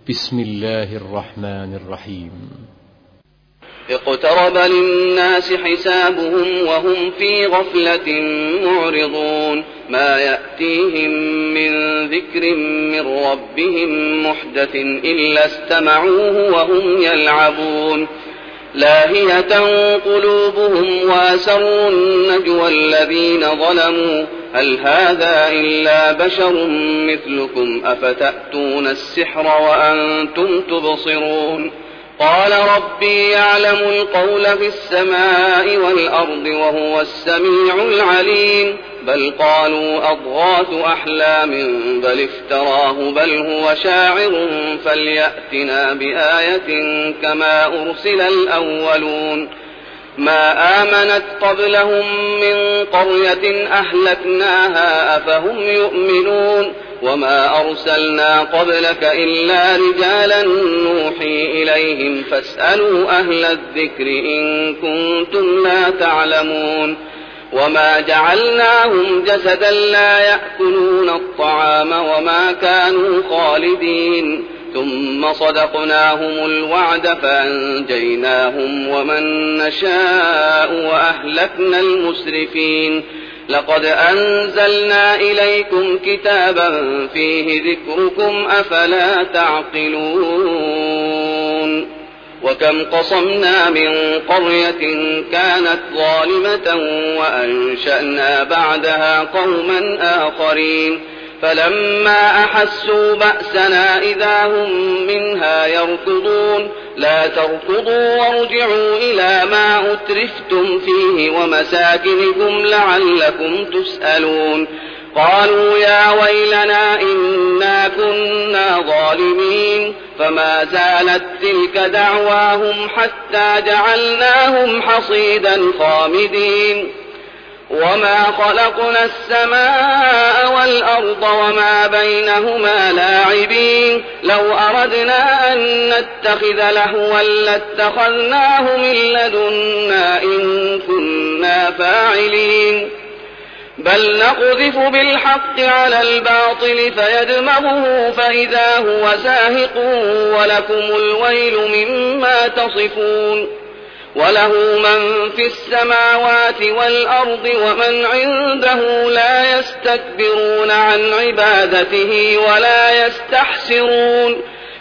بسم الله الرحمن الرحيم. اقترب للناس حسابهم وهم في غفلة معرضون ما يأتيهم من ذكر من ربهم محدث إلا استمعوه وهم يلعبون لاهية قلوبهم وأسروا النجوى الذين ظلموا هل هذا إلا بشر مثلكم أفتأتون السحر وأنتم تبصرون قال ربي يعلم القول في السماء والأرض وهو السميع العليم بل قالوا أضغاث أحلام بل افتراه بل هو شاعر فليأتنا بآية كما أرسل الأولون ما آمنت قبلهم من قرية أهلكناها أفهم يؤمنون وما أرسلنا قبلك إلا رجالا نوحي إليهم فاسألوا أهل الذكر إن كنتم لا تعلمون وما جعلناهم جسدا لا يأكلون الطعام وما كانوا خالدين ثم صدقناهم الوعد فأنجيناهم ومن نشاء وأهلكنا المسرفين لقد أنزلنا إليكم كتابا فيه ذكركم أفلا تعقلون وكم قصمنا من قرية كانت ظالمة وأنشأنا بعدها قوما آخرين فلما أحسوا بأسنا إذا هم منها يركضون لا تركضوا وارجعوا إلى ما أترفتم فيه ومساكنكم لعلكم تسألون قالوا يا ويلنا إنا كنا ظالمين فما زالت تلك دعواهم حتى جعلناهم حصيدا خامدين وما خلقنا السماء والأرض وما بينهما لاعبين لو أردنا أن نتخذ لهوا لاتخذناه من لدنا إن كنا فاعلين بل نقذف بالحق على الباطل فيدمغه فإذا هو زاهق ولكم الويل مما تصفون وله من في السماوات والأرض ومن عنده لا يستكبرون عن عبادته ولا يستحسرون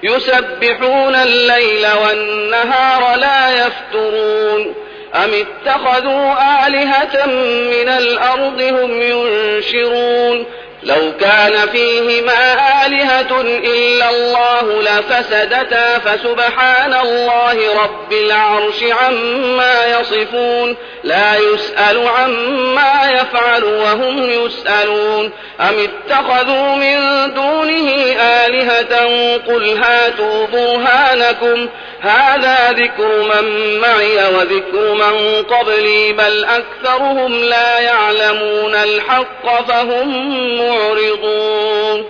يسبحون الليل والنهار لا يفترون أم اتخذوا آلهة من الأرض هم ينشرون لو كان فيهما آلهة إلا الله لفسدتا فسبحان الله رب العرش عما يصفون لا يسأل عما يفعل وهم يسألون أم اتخذوا من دونه آلهة قل هاتوا برهانكم هذا ذكر من معي وذكر من قبلي بل أكثرهم لا يعلمون الحق فهم معرضون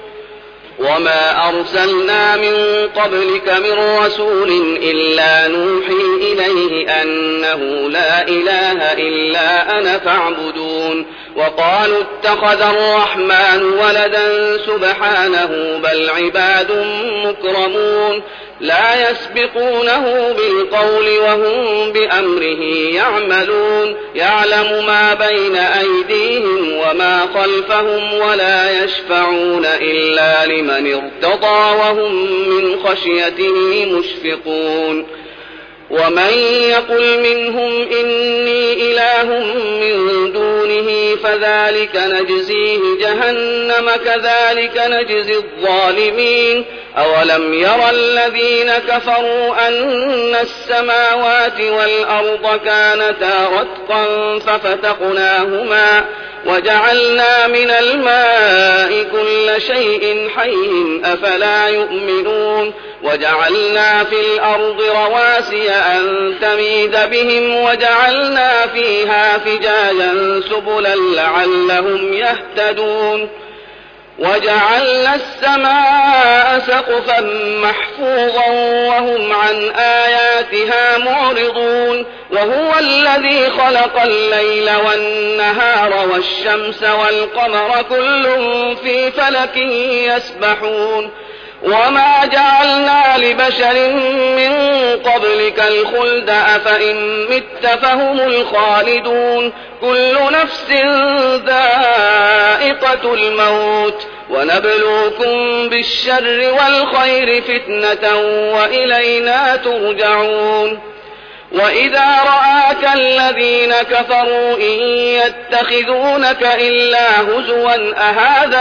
وما أرسلنا من قبلك من رسول إلا نوحي إليه أنه لا إله إلا أنا فاعبدون وقالوا اتخذ الرحمن ولدا سبحانه بل عباد مكرمون لا يسبقونه بالقول وهم بأمره يعملون يعلم ما بين أيديهم وما خلفهم ولا يشفعون إلا لمن ارتضى وهم من خشيته مشفقون ومن يقل منهم إني إله من دونه فذلك نجزيه جهنم كذلك نجزي الظالمين أولم ير الذين كفروا أن السماوات والأرض كانتا رتقا ففتقناهما وجعلنا من الماء كل شيء حي أفلا يؤمنون وجعلنا في الأرض رواسي أن تميد بهم وجعلنا فيها فجاجا سبلا لعلهم يهتدون وجعلنا السماء سقفا محفوظا وهم عن آياتها معرضون وهو الذي خلق الليل والنهار والشمس والقمر كل في فلك يسبحون وما جعلنا لبشر من قبلك الخلد أفإن مت فهم الخالدون كل نفس ذائقة الموت ونبلوكم بالشر والخير فتنة وإلينا ترجعون وإذا رآك الذين كفروا إن يتخذونك إلا هزوا أهذا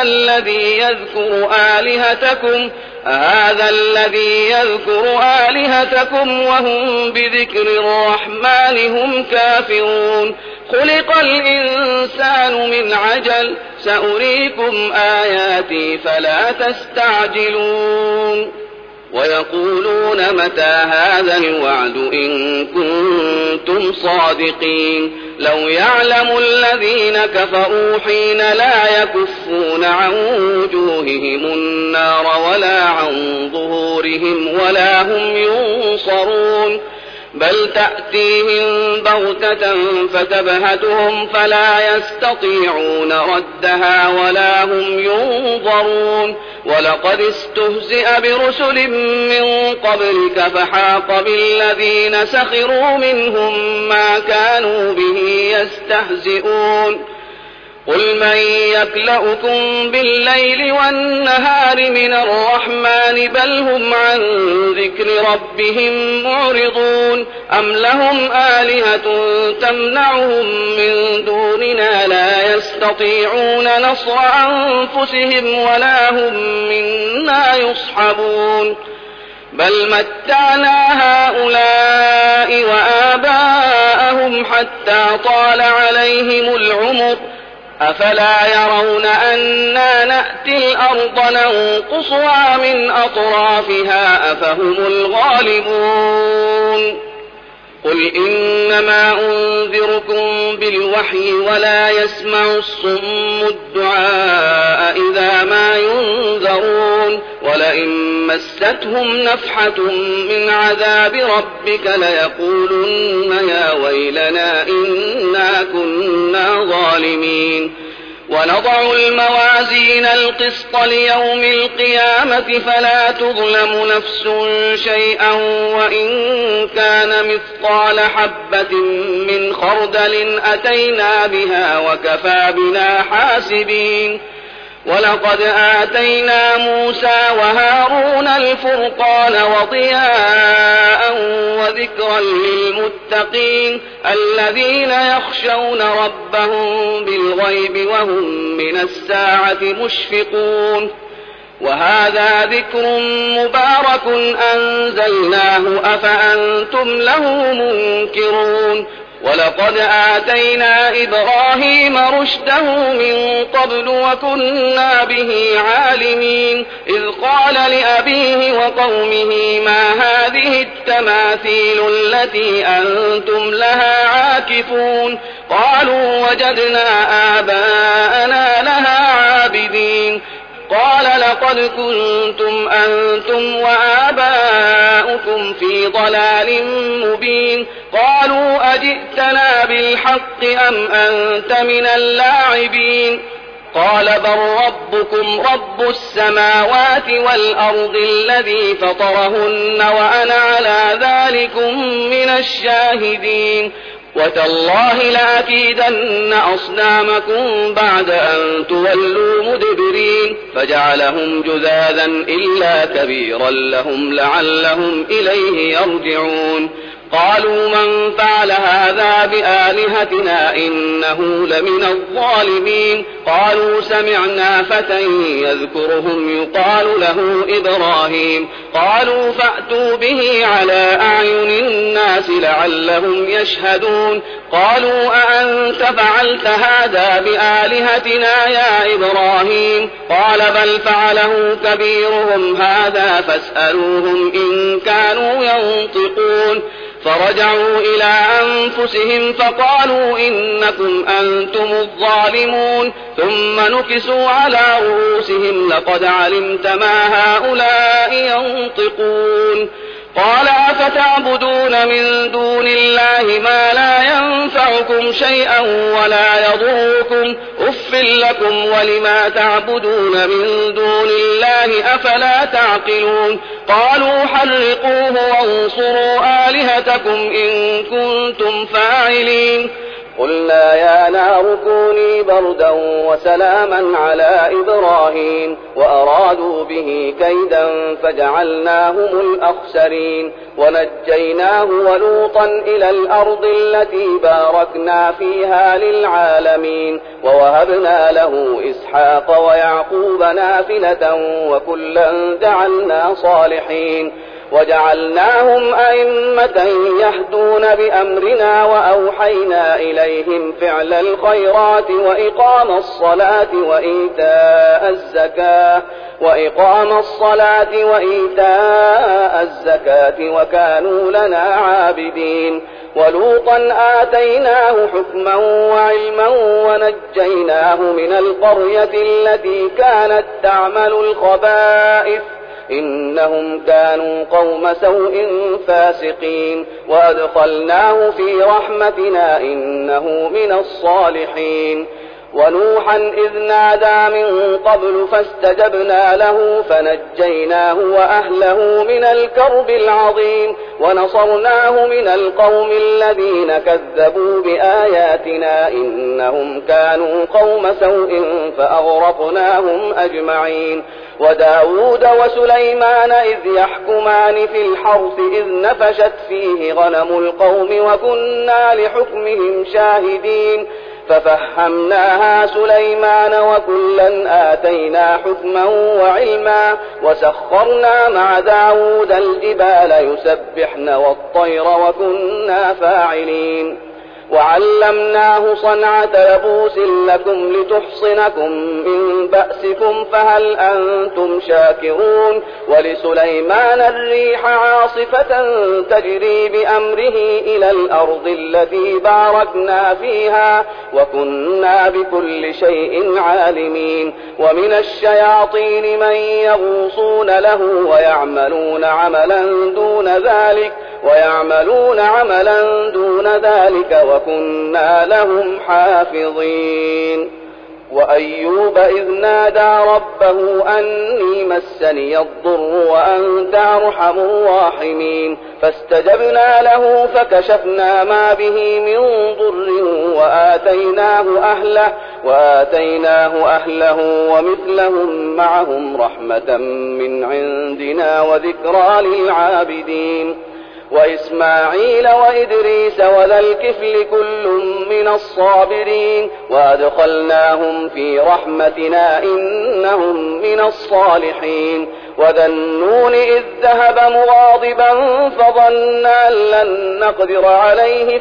الذي يذكر آلهتكم وهم بذكر الرحمن هم كافرون خلق الإنسان من عجل سأريكم آياتي فلا تستعجلون ويقولون متى هذا الوعد إن كنتم صادقين لو يعلم الذين كفروا حين لا يكفون عن وجوههم النار ولا عن ظهورهم ولا هم ينصرون بل تأتيهم بغتة فتبهتهم فلا يستطيعون ردها ولا هم ينظرون ولقد استهزئ برسل من قبلك فحاق بالذين سخروا منهم ما كانوا به يستهزئون قل من يكلؤكم بالليل والنهار من الرحمن بل هم عن ذكر ربهم معرضون أم لهم آلهة تمنعهم من دوننا لا يستطيعون نصر أنفسهم ولا هم منا يصحبون بل متعنا هؤلاء وآباءهم حتى طال عليهم العمر أفلا يرون أنا نأتي الأرض ننقصها من أطرافها أفهم الغالبون قل إنما أنذركم بالوحي ولا يسمع الصم الدعاء إذا ما ينذرون ولئن مستهم نفحة من عذاب ربك ليقولن يا ويلنا إنا كنا ظالمين ونضع الموازين القسط ليوم القيامة فلا تظلم نفس شيئا وإن كان مثقال حبة من خردل أتينا بها وكفى بنا حاسبين ولقد آتينا موسى وهارون الفرقان وضياء وذكرا للمتقين الذين يخشون ربهم بالغيب وهم من الساعة مشفقون وهذا ذكر مبارك أنزلناه أفأنتم له منكرون ولقد آتينا إبراهيم رشده من قبل وكنا به عالمين إذ قال لأبيه وقومه ما هذه التماثيل التي أنتم لها عاكفون قالوا وجدنا آباءنا لها عابدين قال لقد كنتم أنتم وآباؤكم في ضلال مبين قالوا أجئتنا بالحق أم أنت من اللاعبين قال بل ربكم رب السماوات والأرض الذي فطرهن وأنا على ذلكم من الشاهدين وتالله لأكيدن أصنامكم بعد أن تولوا مدبرين فجعلهم جذاذا إلا كبيرا لهم لعلهم إليه يرجعون قالوا من فعل هذا بآلهتنا إنه لمن الظالمين قالوا سمعنا فتى يذكرهم يقال له إبراهيم قالوا فأتوا به على أعين الناس لعلهم يشهدون قالوا أأنت فعلت هذا بآلهتنا يا إبراهيم قال بل فعله كبيرهم هذا فاسألوهم إن كانوا ينطقون فرجعوا إلى أنفسهم فقالوا إنكم أنتم الظالمون ثم نكسوا على رؤوسهم لقد علمت ما هؤلاء ينطقون قال أفتعبدون من دون الله ما لا ينفعكم شيئا ولا يضركم أف لكم ولما تعبدون من دون الله أفلا تعقلون قالوا حرقوه وانصروا آلهتكم إن كنتم فاعلين قلنا يا نار كوني بردا وسلاما على إبراهيم وأرادوا به كيدا فجعلناهم الأخسرين ونجيناه ولوطا إلى الأرض التي باركنا فيها للعالمين ووهبنا له إسحاق ويعقوب نافلة وكلا جعلنا صالحين وجعلناهم أئمة يهدون بأمرنا وأوحينا إليهم فعل الخيرات وإقام الصلاة وإيتاء الزكاة وكانوا لنا عابدين ولوطا آتيناه حكما وعلما ونجيناه من القرية التي كانت تعمل الخبائث إنهم كانوا قوم سوء فاسقين وأدخلناه في رحمتنا إنه من الصالحين ونوحا إذ نادى من قبل فاستجبنا له فنجيناه وأهله من الكرب العظيم ونصرناه من القوم الذين كذبوا بآياتنا إنهم كانوا قوم سوء فأغرقناهم أجمعين وداود وسليمان إذ يحكمان في الحرث إذ نفشت فيه غنم القوم وكنا لحكمهم شاهدين ففهمناها سليمان وكلا آتينا حكما وعلما وسخرنا مع داود الجبال يسبحن والطير وكنا فاعلين وعلمناه صنعة لبوس لكم لتحصنكم من بأسكم فهل أنتم شاكرون ولسليمان الريح عاصفة تجري بأمره إلى الأرض التي باركنا فيها وكنا بكل شيء عالمين ومن الشياطين من يغوصون له ويعملون عملا دون ذلك وكنا لهم حافظين وأيوب إذ نادى ربه أني مسني الضر وأنت أرحم الراحمين فاستجبنا له فكشفنا ما به من ضر وآتيناه أهله ومثلهم معهم رحمة من عندنا وذكرى للعابدين وإسماعيل وإدريس وذا الكفل كل من الصابرين وأدخلناهم في رحمتنا إنهم من الصالحين وذا النون إذ ذهب مغاضبا فظن أن لن نقدر عليه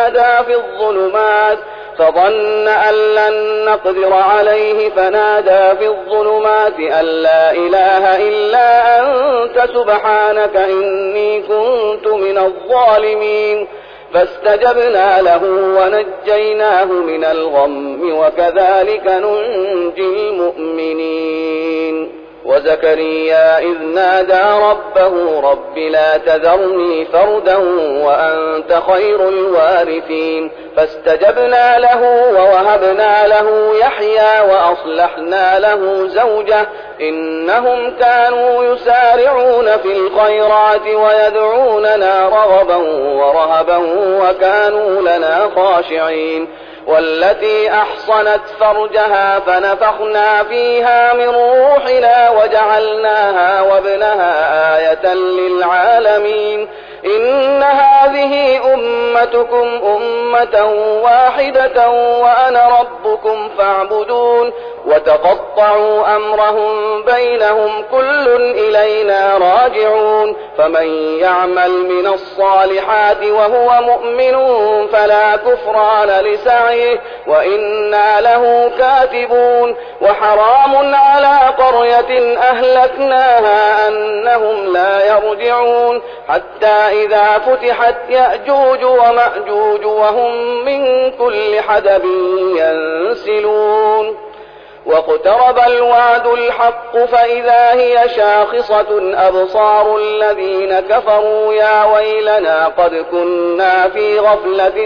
فنادى في الظلمات أن لا إله إلا أنت سبحانك إني كنت من الظالمين فاستجبنا له ونجيناه من الغم وكذلك ننجي المؤمنين وزكريا إذ نادى ربه رب لا تذرني فردا وأنت خير الوارثين فاستجبنا له ووهبنا له يحيى وأصلحنا له زوجه إنهم كانوا يسارعون في الخيرات ويدعوننا رغبا ورهبا وكانوا لنا خاشعين والتي أحصنت فرجها فنفخنا فيها من روحنا وجعلناها وابنها آية للعالمين إن هذه أمتكم أمة واحدة وأنا ربكم فاعبدون وتقطعوا أمرهم بينهم كل إلينا راجعون فمن يعمل من الصالحات وهو مؤمن فلا كفران لسعيه وإنا له كاتبون وحرام على قرية أهلكناها أنهم لا يرجعون حتى إذا فتحت يأجوج ومأجوج وهم من كل حدب ينسلون واقترب الوعد الحق فإذا هي شاخصة أبصار الذين كفروا يا ويلنا قد كنا في غفلة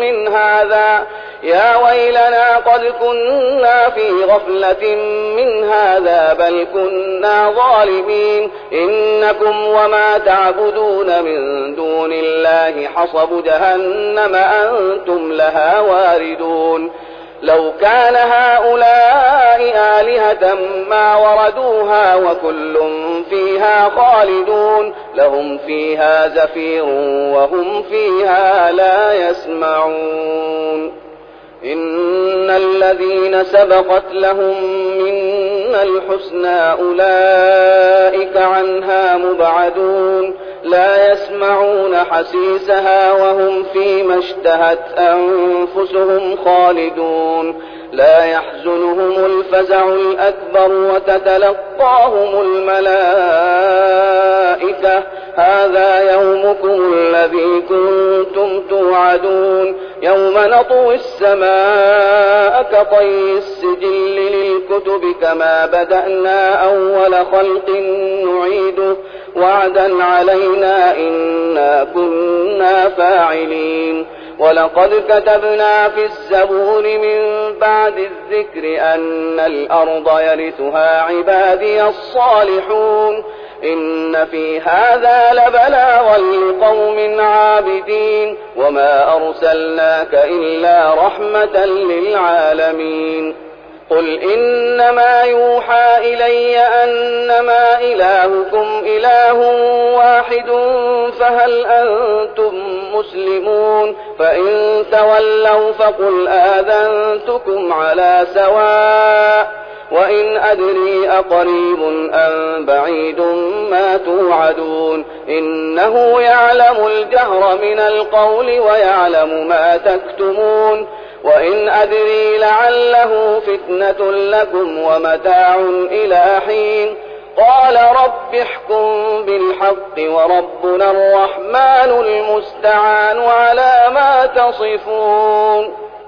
من هذا بل كنا ظالمين إنكم وما تعبدون من دون الله حصب جهنم أنتم لها واردون لو كان هؤلاء آلهة ما وردوها وكل فيها خالدون لهم فيها زفير وهم فيها لا يسمعون إن الذين سبقت لهم منا الحسنى أولئك عنها مبعدون لا يسمعون حسيسها وهم فيما اشتهت أنفسهم خالدون لا يحزنهم الفزع الأكبر وتتلقاهم الملائكة هذا يومكم الذي كنتم توعدون يوم نطوي السماء كطي السجل للكتب كما بدأنا أول خلق نعيده وعدا علينا إنا كنا فاعلين ولقد كتبنا في الزبور من بعد الذكر أن الأرض يرثها عبادي الصالحون إن في هذا لبلاغا لقوم عابدين وما أرسلناك إلا رحمة للعالمين قل إنما يوحى إلي أنما إلهكم إله واحد فهل أنتم مسلمون فإن تولوا فقل آذنتكم على سواء وإن أدري أقريب أم بعيد ما توعدون إنه يعلم الجهر من القول ويعلم ما تكتمون وإن أدري لعله فتنة لكم ومتاع إلى حين قال رب احكم بالحق وربنا الرحمن المستعان على ما تصفون